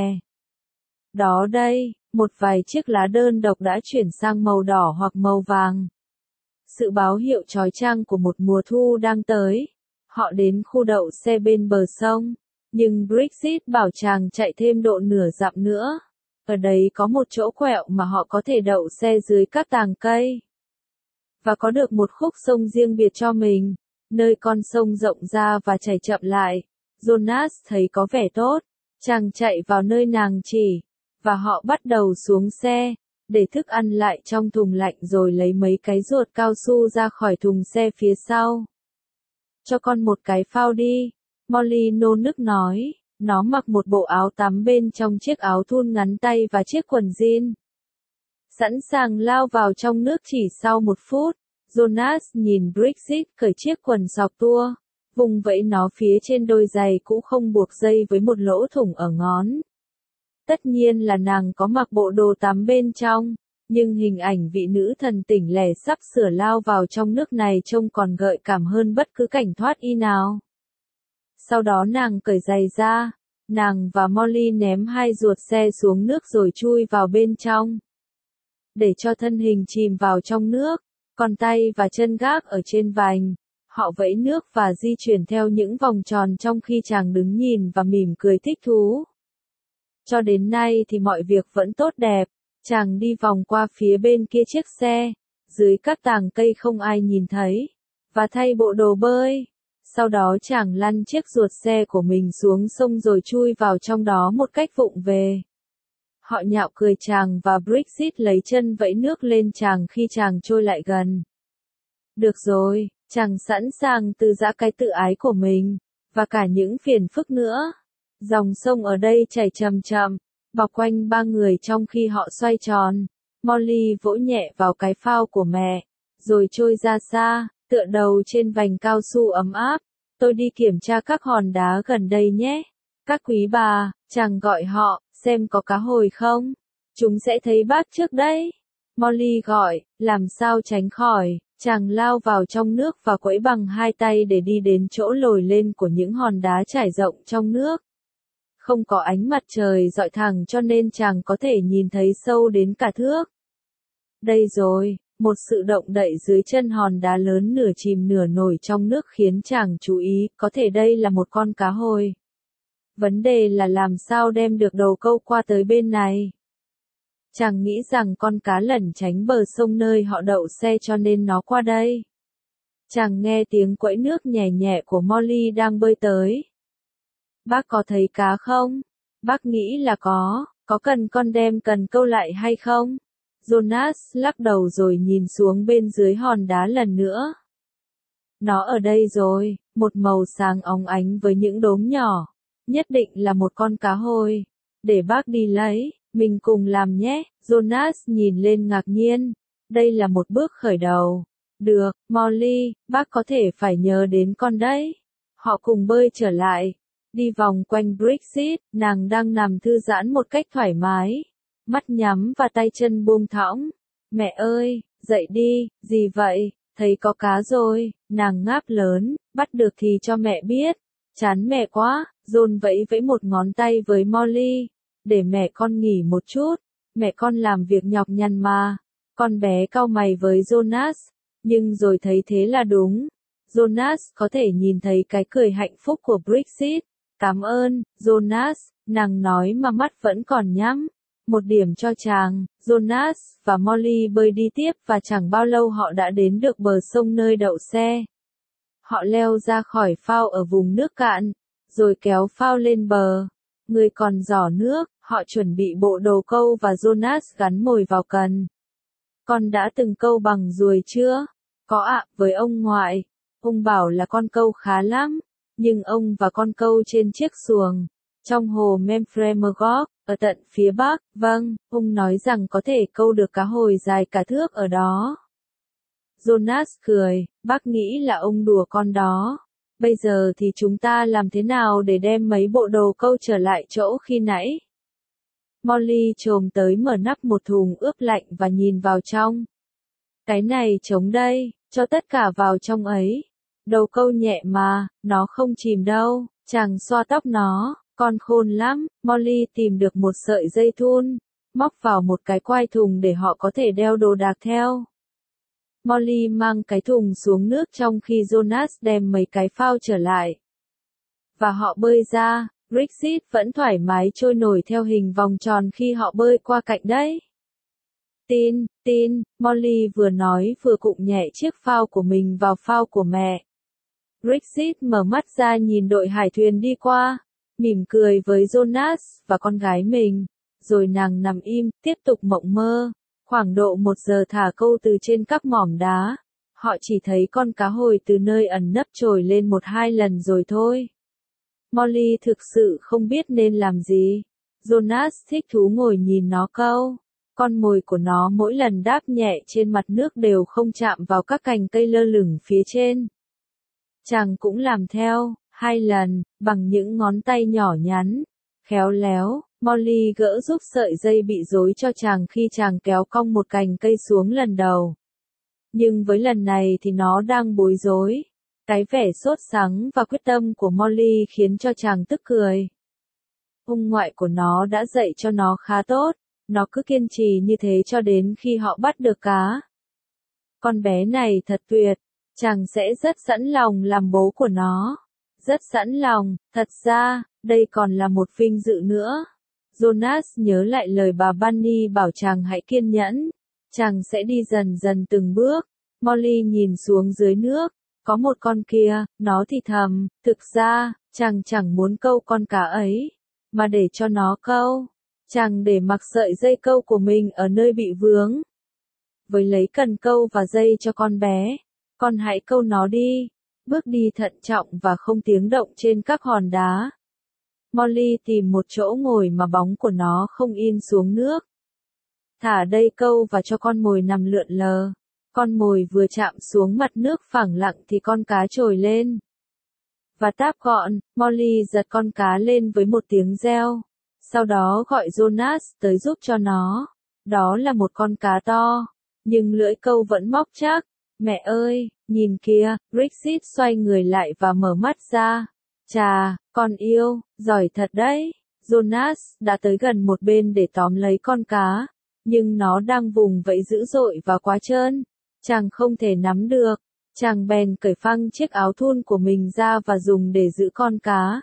Đó đây, một vài chiếc lá đơn độc đã chuyển sang màu đỏ hoặc màu vàng. Sự báo hiệu chói chang của một mùa thu đang tới. Họ đến khu đậu xe bên bờ sông, nhưng Brexit bảo chàng chạy thêm độ nửa dặm nữa. Ở đấy có một chỗ quẹo mà họ có thể đậu xe dưới các tàng cây. Và có được một khúc sông riêng biệt cho mình, nơi con sông rộng ra và chảy chậm lại. Jonas thấy có vẻ tốt, chàng chạy vào nơi nàng chỉ, và họ bắt đầu xuống xe, để thức ăn lại trong thùng lạnh rồi lấy mấy cái ruột cao su ra khỏi thùng xe phía sau. Cho con một cái phao đi, Molly nô nức nói, nó mặc một bộ áo tắm bên trong chiếc áo thun ngắn tay và chiếc quần jean. Sẵn sàng lao vào trong nước chỉ sau một phút, Jonas nhìn Brexit cởi chiếc quần sọc tua, vùng vẫy nó phía trên đôi giày cũ không buộc dây với một lỗ thủng ở ngón. Tất nhiên là nàng có mặc bộ đồ tắm bên trong, nhưng hình ảnh vị nữ thần tỉnh lẻ sắp sửa lao vào trong nước này trông còn gợi cảm hơn bất cứ cảnh thoát y nào. Sau đó nàng cởi giày ra, nàng và Molly ném hai ruột xe xuống nước rồi chui vào bên trong. Để cho thân hình chìm vào trong nước, còn tay và chân gác ở trên vành, họ vẫy nước và di chuyển theo những vòng tròn trong khi chàng đứng nhìn và mỉm cười thích thú. Cho đến nay thì mọi việc vẫn tốt đẹp, chàng đi vòng qua phía bên kia chiếc xe, dưới các tàng cây không ai nhìn thấy, và thay bộ đồ bơi. Sau đó chàng lăn chiếc ruột xe của mình xuống sông rồi chui vào trong đó một cách vụng về. Họ nhạo cười chàng và Brexit lấy chân vẫy nước lên chàng khi chàng trôi lại gần. Được rồi, chàng sẵn sàng từ giã cái tự ái của mình, và cả những phiền phức nữa. Dòng sông ở đây chảy chậm chậm, bọc quanh ba người trong khi họ xoay tròn. Molly vỗ nhẹ vào cái phao của mẹ, rồi trôi ra xa, tựa đầu trên vành cao su ấm áp. Tôi đi kiểm tra các hòn đá gần đây nhé. Các quý bà, chàng gọi họ, xem có cá hồi không. Chúng sẽ thấy bác trước đấy. Molly gọi, làm sao tránh khỏi. Chàng lao vào trong nước và quẫy bằng hai tay để đi đến chỗ lồi lên của những hòn đá trải rộng trong nước. Không có ánh mặt trời rọi thẳng cho nên chàng có thể nhìn thấy sâu đến cả thước. Đây rồi, một sự động đậy dưới chân hòn đá lớn nửa chìm nửa nổi trong nước khiến chàng chú ý, có thể đây là một con cá hồi. Vấn đề là làm sao đem được đầu câu qua tới bên này. Chàng nghĩ rằng con cá lẩn tránh bờ sông nơi họ đậu xe cho nên nó qua đây. Chàng nghe tiếng quẫy nước nhẹ nhẹ của Molly đang bơi tới. Bác có thấy cá không? Bác nghĩ là có, có cần con đem cần câu lại hay không? Jonas lắc đầu rồi nhìn xuống bên dưới hòn đá lần nữa. Nó ở đây rồi, một màu sáng óng ánh với những đốm nhỏ. Nhất định là một con cá hồi. Để bác đi lấy, mình cùng làm nhé. Jonas nhìn lên ngạc nhiên. Đây là một bước khởi đầu. Được, Molly, bác có thể phải nhớ đến con đấy. Họ cùng bơi trở lại. Đi vòng quanh Brexit, nàng đang nằm thư giãn một cách thoải mái. Mắt nhắm và tay chân buông thõng. Mẹ ơi, dậy đi, gì vậy, thấy có cá rồi, nàng ngáp lớn, bắt được thì cho mẹ biết. Chán mẹ quá, John vẫy vẫy một ngón tay với Molly. Để mẹ con nghỉ một chút, mẹ con làm việc nhọc nhằn mà. Con bé cau mày với Jonas, nhưng rồi thấy thế là đúng. Jonas có thể nhìn thấy cái cười hạnh phúc của Brexit. Cảm ơn, Jonas, nàng nói mà mắt vẫn còn nhắm. Một điểm cho chàng, Jonas và Molly bơi đi tiếp và chẳng bao lâu họ đã đến được bờ sông nơi đậu xe. Họ leo ra khỏi phao ở vùng nước cạn, rồi kéo phao lên bờ. Người còn giỏ nước, họ chuẩn bị bộ đồ câu và Jonas gắn mồi vào cần. Con đã từng câu bằng ruồi chưa? Có ạ, với ông ngoại. Ông bảo là con câu khá lắm, nhưng ông và con câu trên chiếc xuồng, trong hồ Memphramagog, ở tận phía bắc, vâng, ông nói rằng có thể câu được cá hồi dài cả thước ở đó. Jonas cười, bác nghĩ là ông đùa con đó. Bây giờ thì chúng ta làm thế nào để đem mấy bộ đồ câu trở lại chỗ khi nãy? Molly chồm tới mở nắp một thùng ướp lạnh và nhìn vào trong. Cái này trống đây, cho tất cả vào trong ấy. Đầu câu nhẹ mà, nó không chìm đâu. Chàng xoa tóc nó, con khôn lắm. Molly tìm được một sợi dây thun, móc vào một cái quai thùng để họ có thể đeo đồ đạc theo. Molly mang cái thùng xuống nước trong khi Jonas đem mấy cái phao trở lại. Và họ bơi ra, Brexit vẫn thoải mái trôi nổi theo hình vòng tròn khi họ bơi qua cạnh đấy. Tin, tin, Molly vừa nói vừa cụng nhẹ chiếc phao của mình vào phao của mẹ. Brexit mở mắt ra nhìn đội hải thuyền đi qua, mỉm cười với Jonas và con gái mình, rồi nàng nằm im, tiếp tục mộng mơ. Khoảng độ một giờ thả câu từ trên các mỏm đá, họ chỉ thấy con cá hồi từ nơi ẩn nấp trồi lên một hai lần rồi thôi. Molly thực sự không biết nên làm gì. Jonas thích thú ngồi nhìn nó câu. Con mồi của nó mỗi lần đáp nhẹ trên mặt nước đều không chạm vào các cành cây lơ lửng phía trên. Chàng cũng làm theo, hai lần, bằng những ngón tay nhỏ nhắn, khéo léo. Molly gỡ giúp sợi dây bị rối cho chàng khi chàng kéo cong một cành cây xuống lần đầu. Nhưng với lần này thì nó đang bối rối. Cái vẻ sốt sắng và quyết tâm của Molly khiến cho chàng tức cười. Ông ngoại của nó đã dạy cho nó khá tốt, nó cứ kiên trì như thế cho đến khi họ bắt được cá. Con bé này thật tuyệt, chàng sẽ rất sẵn lòng làm bố của nó. Rất sẵn lòng, thật ra, đây còn là một vinh dự nữa. Jonas nhớ lại lời bà Bunny bảo chàng hãy kiên nhẫn. Chàng sẽ đi dần dần từng bước. Molly nhìn xuống dưới nước. Có một con kia, nó thì thầm, thực ra, chàng chẳng muốn câu con cá ấy, mà để cho nó câu. Chàng để mặc sợi dây câu của mình ở nơi bị vướng. Với lấy cần câu và dây cho con bé, con hãy câu nó đi. Bước đi thận trọng và không tiếng động trên các hòn đá. Molly tìm một chỗ ngồi mà bóng của nó không in xuống nước. Thả đây câu và cho con mồi nằm lượn lờ. Con mồi vừa chạm xuống mặt nước phẳng lặng thì con cá trồi lên. Và táp gọn, Molly giật con cá lên với một tiếng reo. Sau đó gọi Jonas tới giúp cho nó. Đó là một con cá to, nhưng lưỡi câu vẫn móc chắc. Mẹ ơi, nhìn kìa, Brexit xoay người lại và mở mắt ra. Chà, con yêu, giỏi thật đấy. Jonas đã tới gần một bên để tóm lấy con cá, nhưng nó đang vùng vẫy dữ dội và quá trơn. Chàng không thể nắm được. Chàng bèn cởi phăng chiếc áo thun của mình ra và dùng để giữ con cá.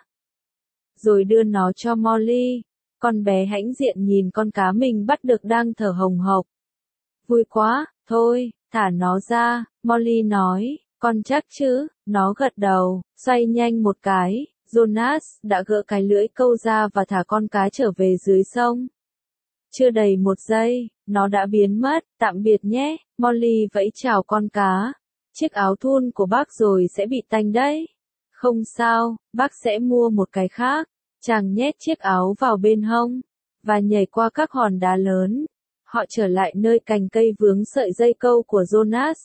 Rồi đưa nó cho Molly. Con bé hãnh diện nhìn con cá mình bắt được đang thở hồng hộc. Vui quá, thôi, thả nó ra, Molly nói. Con chắc chứ? Nó gật đầu, xoay nhanh một cái. Jonas đã gỡ cái lưỡi câu ra và thả con cá trở về dưới sông. Chưa đầy một giây, nó đã biến mất. Tạm biệt nhé, Molly vẫy chào con cá. Chiếc áo thun của bác rồi sẽ bị tanh đấy. Không sao, bác sẽ mua một cái khác. Chàng nhét chiếc áo vào bên hông, và nhảy qua các hòn đá lớn. Họ trở lại nơi cành cây vướng sợi dây câu của Jonas.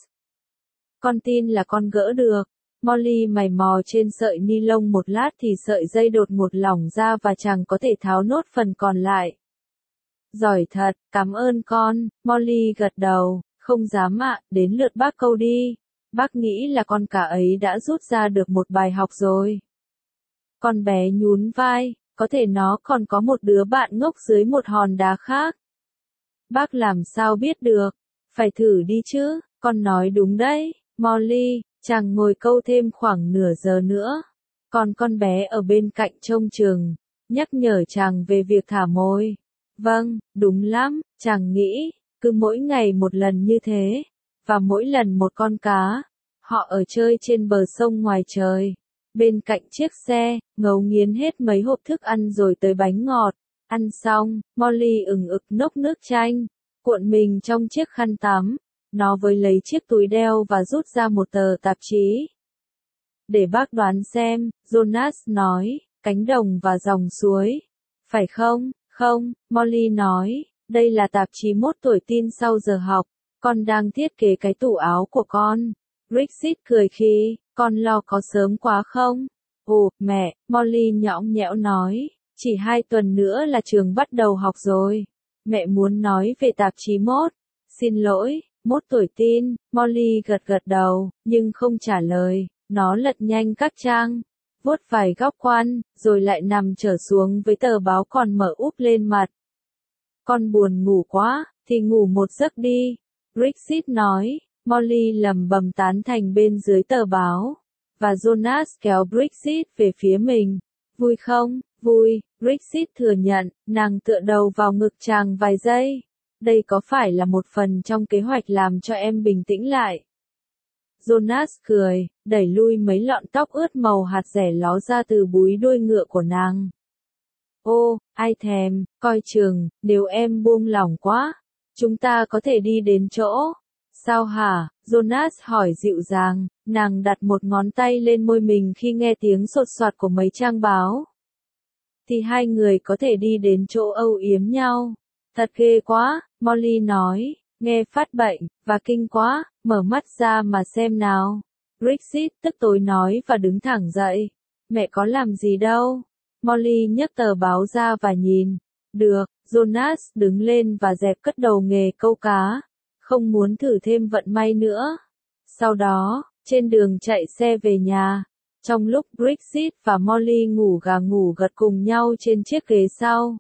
Con tin là con gỡ được. Molly mày mò trên sợi ni lông một lát thì sợi dây đột ngột lỏng ra và chàng có thể tháo nốt phần còn lại. Giỏi thật, cảm ơn con, Molly gật đầu, không dám ạ, đến lượt bác câu đi. Bác nghĩ là con cá ấy đã rút ra được một bài học rồi. Con bé nhún vai, có thể nó còn có một đứa bạn ngốc dưới một hòn đá khác. Bác làm sao biết được, phải thử đi chứ, con nói đúng đấy, Molly. Chàng ngồi câu thêm khoảng nửa giờ nữa. Còn con bé ở bên cạnh trông chừng, nhắc nhở chàng về việc thả mồi. Vâng, đúng lắm, chàng nghĩ, cứ mỗi ngày một lần như thế, và mỗi lần một con cá. Họ ở chơi trên bờ sông ngoài trời, bên cạnh chiếc xe, ngấu nghiến hết mấy hộp thức ăn rồi tới bánh ngọt. Ăn xong, Molly ừng ực nốc nước chanh, cuộn mình trong chiếc khăn tắm. Nó với lấy chiếc túi đeo và rút ra một tờ tạp chí. Để bác đoán xem, Jonas nói, cánh đồng và dòng suối. Phải không? Không, Molly nói, đây là tạp chí mốt tuổi tin sau giờ học. Con đang thiết kế cái tủ áo của con. Brexit cười khi, con lo có sớm quá không? Ồ, mẹ, Molly nhõng nhẽo nói, chỉ hai tuần nữa là trường bắt đầu học rồi. Mẹ muốn nói về tạp chí mốt. Xin lỗi, mốt tuổi tin, Molly gật gật đầu, nhưng không trả lời. Nó lật nhanh các trang, vuốt vài góc quan, rồi lại nằm trở xuống với tờ báo còn mở úp lên mặt. Con buồn ngủ quá, thì ngủ một giấc đi. Brexit nói, Molly lầm bầm tán thành bên dưới tờ báo. Và Jonas kéo Brexit về phía mình. Vui không? Vui, Brexit thừa nhận, nàng tựa đầu vào ngực chàng vài giây. Đây có phải là một phần trong kế hoạch làm cho em bình tĩnh lại? Jonas cười, đẩy lui mấy lọn tóc ướt màu hạt dẻ ló ra từ búi đuôi ngựa của nàng. Ô, ai thèm, coi chừng, nếu em buông lỏng quá, chúng ta có thể đi đến chỗ. Sao hả? Jonas hỏi dịu dàng, nàng đặt một ngón tay lên môi mình khi nghe tiếng sột soạt của mấy trang báo. Thì hai người có thể đi đến chỗ âu yếm nhau. Thật ghê quá, Molly nói, nghe phát bệnh, và kinh quá, mở mắt ra mà xem nào. Brexit tức tối nói và đứng thẳng dậy. Mẹ có làm gì đâu. Molly nhấc tờ báo ra và nhìn. Được, Jonas đứng lên và dẹp cất đầu nghề câu cá. Không muốn thử thêm vận may nữa. Sau đó, trên đường chạy xe về nhà, trong lúc Brexit và Molly ngủ gà ngủ gật cùng nhau trên chiếc ghế sau,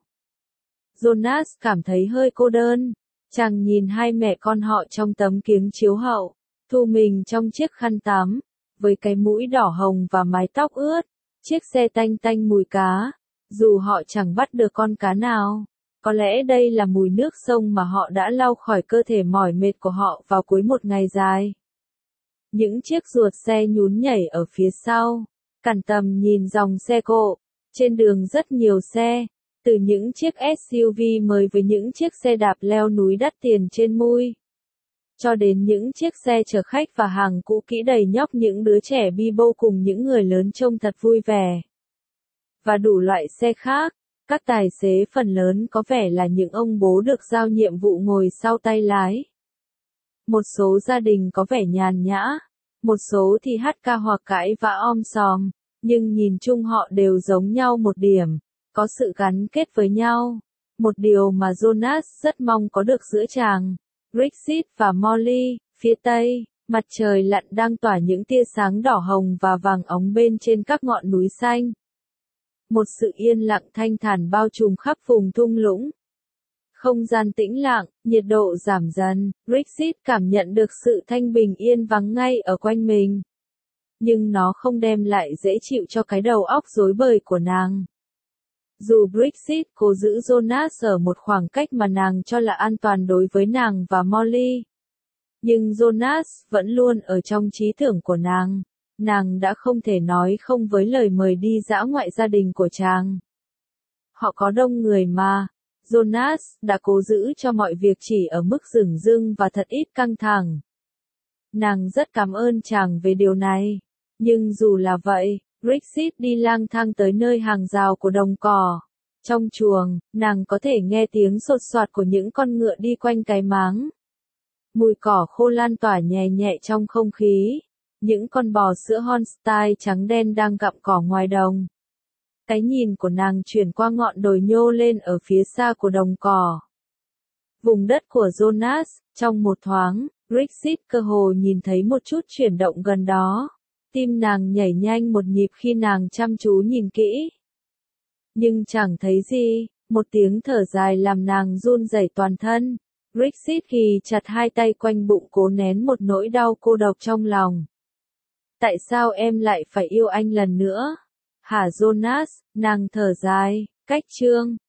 Jonas cảm thấy hơi cô đơn. Chàng nhìn hai mẹ con họ trong tấm kiếng chiếu hậu, thu mình trong chiếc khăn tắm, với cái mũi đỏ hồng và mái tóc ướt, chiếc xe tanh tanh mùi cá, dù họ chẳng bắt được con cá nào. Có lẽ đây là mùi nước sông mà họ đã lau khỏi cơ thể mỏi mệt của họ vào cuối một ngày dài. Những chiếc ruột xe nhún nhảy ở phía sau, cản tầm nhìn dòng xe cộ, trên đường rất nhiều xe, từ những chiếc ét u vê mới với những chiếc xe đạp leo núi đắt tiền trên mui, cho đến những chiếc xe chở khách và hàng cũ kỹ đầy nhóc những đứa trẻ bi bô cùng những người lớn trông thật vui vẻ. Và đủ loại xe khác, các tài xế phần lớn có vẻ là những ông bố được giao nhiệm vụ ngồi sau tay lái. Một số gia đình có vẻ nhàn nhã, một số thì hát ca hoặc cãi vã om sòm, nhưng nhìn chung họ đều giống nhau một điểm, có sự gắn kết với nhau. Một điều mà Jonas rất mong có được giữa chàng, Brexit và Molly. Phía tây, mặt trời lặn đang tỏa những tia sáng đỏ hồng và vàng óng bên trên các ngọn núi xanh. Một sự yên lặng thanh thản bao trùm khắp vùng thung lũng. Không gian tĩnh lặng, nhiệt độ giảm dần, Brexit cảm nhận được sự thanh bình yên vắng ngay ở quanh mình. Nhưng nó không đem lại dễ chịu cho cái đầu óc rối bời của nàng. Dù Brexit cố giữ Jonas ở một khoảng cách mà nàng cho là an toàn đối với nàng và Molly, nhưng Jonas vẫn luôn ở trong trí tưởng của nàng. Nàng đã không thể nói không với lời mời đi dã ngoại gia đình của chàng. Họ có đông người mà. Jonas đã cố giữ cho mọi việc chỉ ở mức dửng dưng và thật ít căng thẳng. Nàng rất cảm ơn chàng về điều này. Nhưng dù là vậy, Brexit đi lang thang tới nơi hàng rào của đồng cỏ. Trong chuồng, nàng có thể nghe tiếng sột soạt của những con ngựa đi quanh cái máng. Mùi cỏ khô lan tỏa nhẹ nhẹ trong không khí. Những con bò sữa Holstein trắng đen đang gặm cỏ ngoài đồng. Cái nhìn của nàng chuyển qua ngọn đồi nhô lên ở phía xa của đồng cỏ. Vùng đất của Jonas, trong một thoáng, Brexit cơ hồ nhìn thấy một chút chuyển động gần đó. Tim nàng nhảy nhanh một nhịp khi nàng chăm chú nhìn kỹ. Nhưng chẳng thấy gì, một tiếng thở dài làm nàng run rẩy toàn thân. Brexit ghì chặt hai tay quanh bụng cố nén một nỗi đau cô độc trong lòng. Tại sao em lại phải yêu anh lần nữa? Hả Jonas, nàng thở dài, cách chương.